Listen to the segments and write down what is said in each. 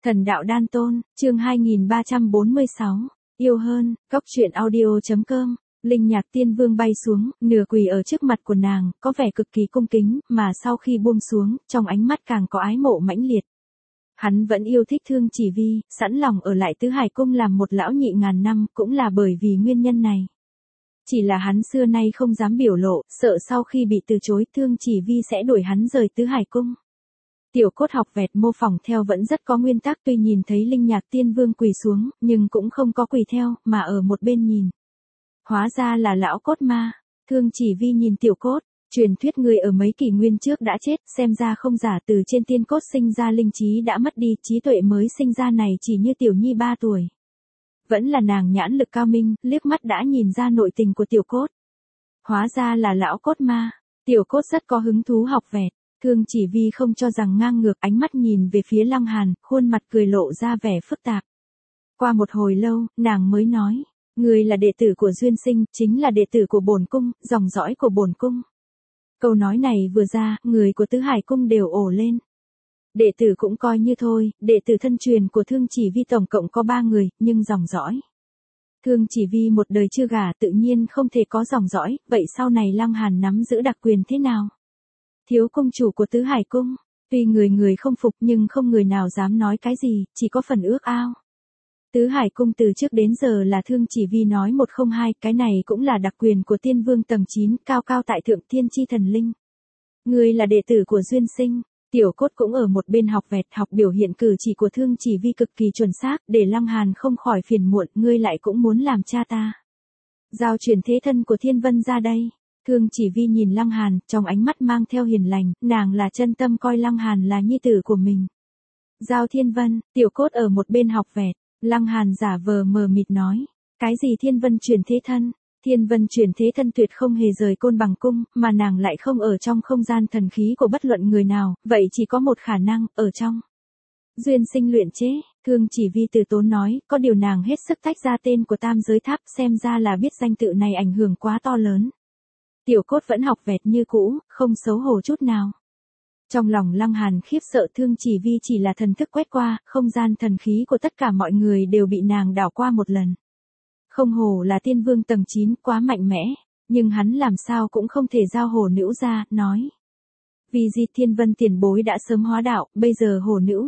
Thần đạo đan tôn, chương 2346, yêu hơn, cóc truyện audio.com. Linh nhạc tiên vương bay xuống, nửa quỳ ở trước mặt của nàng, có vẻ cực kỳ cung kính, mà sau khi buông xuống, trong ánh mắt càng có ái mộ mãnh liệt. Hắn vẫn yêu thích Thương Chỉ Vi, sẵn lòng ở lại Tứ Hải Cung làm một lão nhị ngàn năm, cũng là bởi vì nguyên nhân này. Chỉ là hắn xưa nay không dám biểu lộ, sợ sau khi bị từ chối Thương Chỉ Vi sẽ đuổi hắn rời Tứ Hải Cung. Tiểu Cốt học vẹt mô phỏng theo vẫn rất có nguyên tắc, tuy nhìn thấy Linh nhạc tiên vương quỳ xuống, nhưng cũng không có quỳ theo, mà ở một bên nhìn. Hóa ra là lão cốt ma. Thương Chỉ Vi nhìn Tiểu Cốt, truyền thuyết người ở mấy kỷ nguyên trước đã chết, xem ra không giả, từ trên tiên cốt sinh ra linh trí đã mất đi, trí tuệ mới sinh ra này chỉ như Tiểu Nhi 3 tuổi. Vẫn là nàng nhãn lực cao minh, liếc mắt đã nhìn ra nội tình của Tiểu Cốt. Hóa ra là lão cốt ma. Tiểu Cốt rất có hứng thú học vẹt. Thương Chỉ Vi không cho rằng ngang ngược, ánh mắt nhìn về phía Lăng Hàn, khuôn mặt cười lộ ra vẻ phức tạp. Qua một hồi lâu, nàng mới nói, người là đệ tử của Duyên Sinh, chính là đệ tử của bổn cung, dòng dõi của bổn cung. Câu nói này vừa ra, người của Tứ Hải Cung đều ồ lên. Đệ tử cũng coi như thôi, đệ tử thân truyền của Thương Chỉ Vi tổng cộng có 3 người, nhưng dòng dõi. Thương Chỉ Vi một đời chưa gả tự nhiên không thể có dòng dõi, vậy sau này Lăng Hàn nắm giữ đặc quyền thế nào? Thiếu cung chủ của Tứ Hải Cung, tuy người người không phục nhưng không người nào dám nói cái gì, chỉ có phần ước ao. Tứ Hải Cung từ trước đến giờ là Thương Chỉ Vi nói một không hai, cái này cũng là đặc quyền của tiên vương tầng 9, cao cao tại thượng thiên chi thần linh. Người là đệ tử của Duyên Sinh. Tiểu Cốt cũng ở một bên học vẹt, học biểu hiện cử chỉ của Thương Chỉ Vi cực kỳ chuẩn xác, để Lăng Hàn không khỏi phiền muộn, ngươi lại cũng muốn làm cha ta. Giao truyền thế thân của Thiên Vân ra đây. Thương Chỉ Vi nhìn Lăng Hàn, trong ánh mắt mang theo hiền lành, nàng là chân tâm coi Lăng Hàn là nhi tử của mình. Giao Thiên Vân, Tiểu Cốt ở một bên học vẹt, Lăng Hàn giả vờ mờ mịt nói, cái gì Thiên Vân truyền thế thân? Thiên Vân truyền thế thân tuyệt không hề rời Côn Bằng Cung, mà nàng lại không ở trong không gian thần khí của bất luận người nào, vậy chỉ có một khả năng, ở trong Duyên Sinh luyện chế. Thương Chỉ Vi từ tốn nói, có điều nàng hết sức tách ra tên của Tam Giới Tháp, xem ra là biết danh tự này ảnh hưởng quá to lớn. Tiểu Cốt vẫn học vẹt như cũ, không xấu hổ chút nào. Trong lòng Lăng Hàn khiếp sợ, Thương Chỉ Vi chỉ là thần thức quét qua, không gian thần khí của tất cả mọi người đều bị nàng đảo qua một lần. Không hổ là tiên vương tầng 9, quá mạnh mẽ, nhưng hắn làm sao cũng không thể giao hổ nữ ra, nói. Vì gì Thiên Vân tiền bối đã sớm hóa đạo, bây giờ hổ nữ,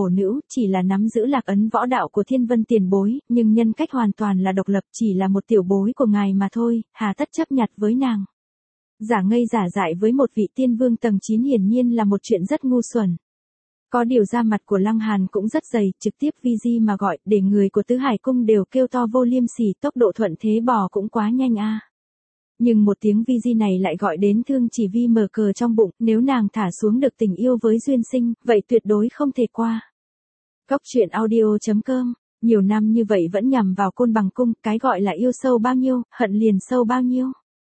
chỉ là nắm giữ lạc ấn võ đạo của Thiên Vân tiền bối, nhưng nhân cách hoàn toàn là độc lập, chỉ là một tiểu bối của ngài mà thôi, hà tất chấp nhặt với nàng. Giả ngây giả dại với một vị tiên vương tầng 9 hiển nhiên là một chuyện rất ngu xuẩn. Có điều da mặt của Lăng Hàn cũng rất dày, trực tiếp vi di mà gọi, để người của Tứ Hải Cung đều kêu to vô liêm sỉ, tốc độ thuận thế bò cũng quá nhanh a. Nhưng một tiếng vi di này lại gọi đến Thương Chỉ Vi mở cờ trong bụng, nếu nàng thả xuống được tình yêu với Duyên Sinh, vậy tuyệt đối không thể qua. Cóc truyện audio.com, nhiều năm như vậy vẫn nhằm vào Côn Bằng Cung, cái gọi là yêu sâu bao nhiêu, hận liền sâu bao nhiêu.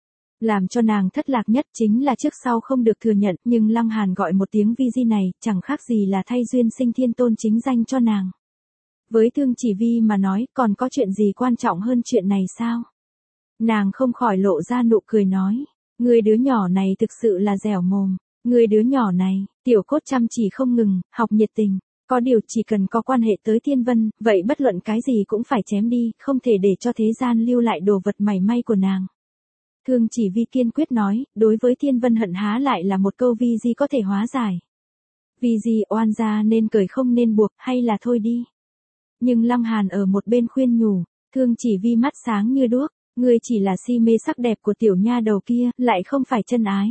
Làm cho nàng thất lạc nhất chính là trước sau không được thừa nhận, nhưng Lăng Hàn gọi một tiếng vi di này, chẳng khác gì là thay Duyên Sinh thiên tôn chính danh cho nàng. Với Thương Chỉ Vi mà nói, còn có chuyện gì quan trọng hơn chuyện này sao? Nàng không khỏi lộ ra nụ cười nói, người đứa nhỏ này thực sự là dẻo mồm, người đứa nhỏ này. Tiểu Cốt chăm chỉ không ngừng, học nhiệt tình, có điều chỉ cần có quan hệ tới Thiên Vân, vậy bất luận cái gì cũng phải chém đi, không thể để cho thế gian lưu lại đồ vật mảy may của nàng. Thương Chỉ Vi kiên quyết nói, đối với Thiên Vân hận há lại là một câu vi di có thể hóa giải. Vi di oan gia nên cởi không nên buộc, hay là thôi đi. Nhưng Lăng Hàn ở một bên khuyên nhủ, Thương Chỉ Vi mắt sáng như đuốc, ngươi chỉ là si mê sắc đẹp của tiểu nha đầu kia, lại không phải chân ái.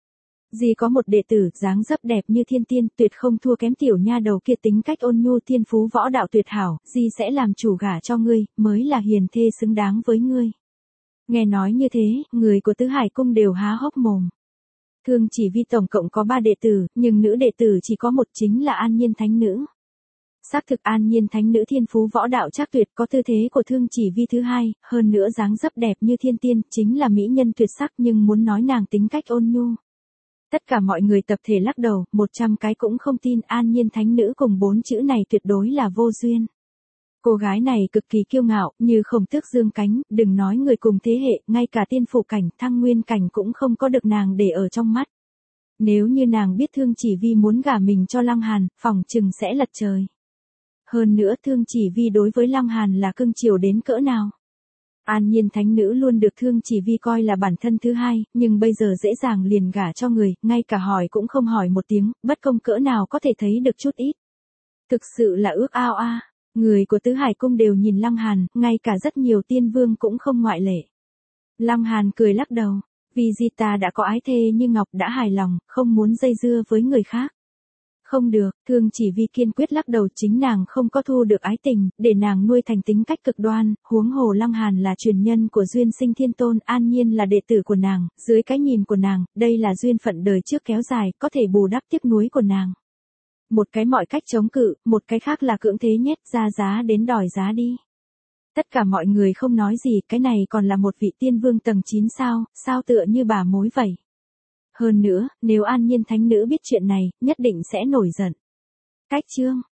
Di có một đệ tử dáng dấp đẹp như thiên tiên, tuyệt không thua kém tiểu nha đầu kia, tính cách ôn nhu, thiên phú võ đạo tuyệt hảo, Di sẽ làm chủ gả cho ngươi, mới là hiền thê xứng đáng với ngươi. Nghe nói như thế, người của Tứ Hải Cung đều há hốc mồm. Thương Chỉ Vi tổng cộng có 3 đệ tử, nhưng nữ đệ tử chỉ có một, chính là An Nhiên Thánh Nữ. Xác thực An Nhiên Thánh Nữ thiên phú võ đạo chắc tuyệt, có tư thế của Thương Chỉ Vi thứ hai, hơn nữa dáng dấp đẹp như thiên tiên, chính là mỹ nhân tuyệt sắc, nhưng muốn nói nàng tính cách ôn nhu. Tất cả mọi người tập thể lắc đầu, 100 cái cũng không tin An Nhiên Thánh Nữ cùng 4 chữ này tuyệt đối là vô duyên. Cô gái này cực kỳ kiêu ngạo, như Khổng Tước dương cánh, đừng nói người cùng thế hệ, ngay cả tiên phủ cảnh, Thăng Nguyên cảnh cũng không có được nàng để ở trong mắt. Nếu như nàng biết Thương Chỉ Vi muốn gả mình cho Lăng Hàn, phỏng chừng sẽ lật trời. Hơn nữa Thương Chỉ Vi đối với Lăng Hàn là cưng chiều đến cỡ nào. An Nhiên thánh nữ luôn được Thương Chỉ Vi coi là bản thân thứ hai, nhưng bây giờ dễ dàng liền gả cho người, ngay cả hỏi cũng không hỏi một tiếng, bất công cỡ nào có thể thấy được chút ít. Thực sự là ước ao a. Người của Tứ Hải Cung đều nhìn Lăng Hàn, ngay cả rất nhiều tiên vương cũng không ngoại lệ. Lăng Hàn cười lắc đầu, vì gì ta đã có ái thê như ngọc đã hài lòng, không muốn dây dưa với người khác. Không được, Thương Chỉ Vi kiên quyết lắc đầu, chính nàng không có thu được ái tình, để nàng nuôi thành tính cách cực đoan, huống hồ Lăng Hàn là truyền nhân của Duyên Sinh Thiên Tôn, An Nhiên là đệ tử của nàng, dưới cái nhìn của nàng, đây là duyên phận đời trước kéo dài, có thể bù đắp tiếc nuối của nàng. Một cái mọi cách chống cự, một cái khác là cưỡng thế nhét ra giá đến đòi giá đi. Tất cả mọi người không nói gì, cái này còn là một vị tiên vương tầng 9 sao, sao tựa như bà mối vậy. Hơn nữa, nếu An Nhiên thánh nữ biết chuyện này, nhất định sẽ nổi giận. Cách chương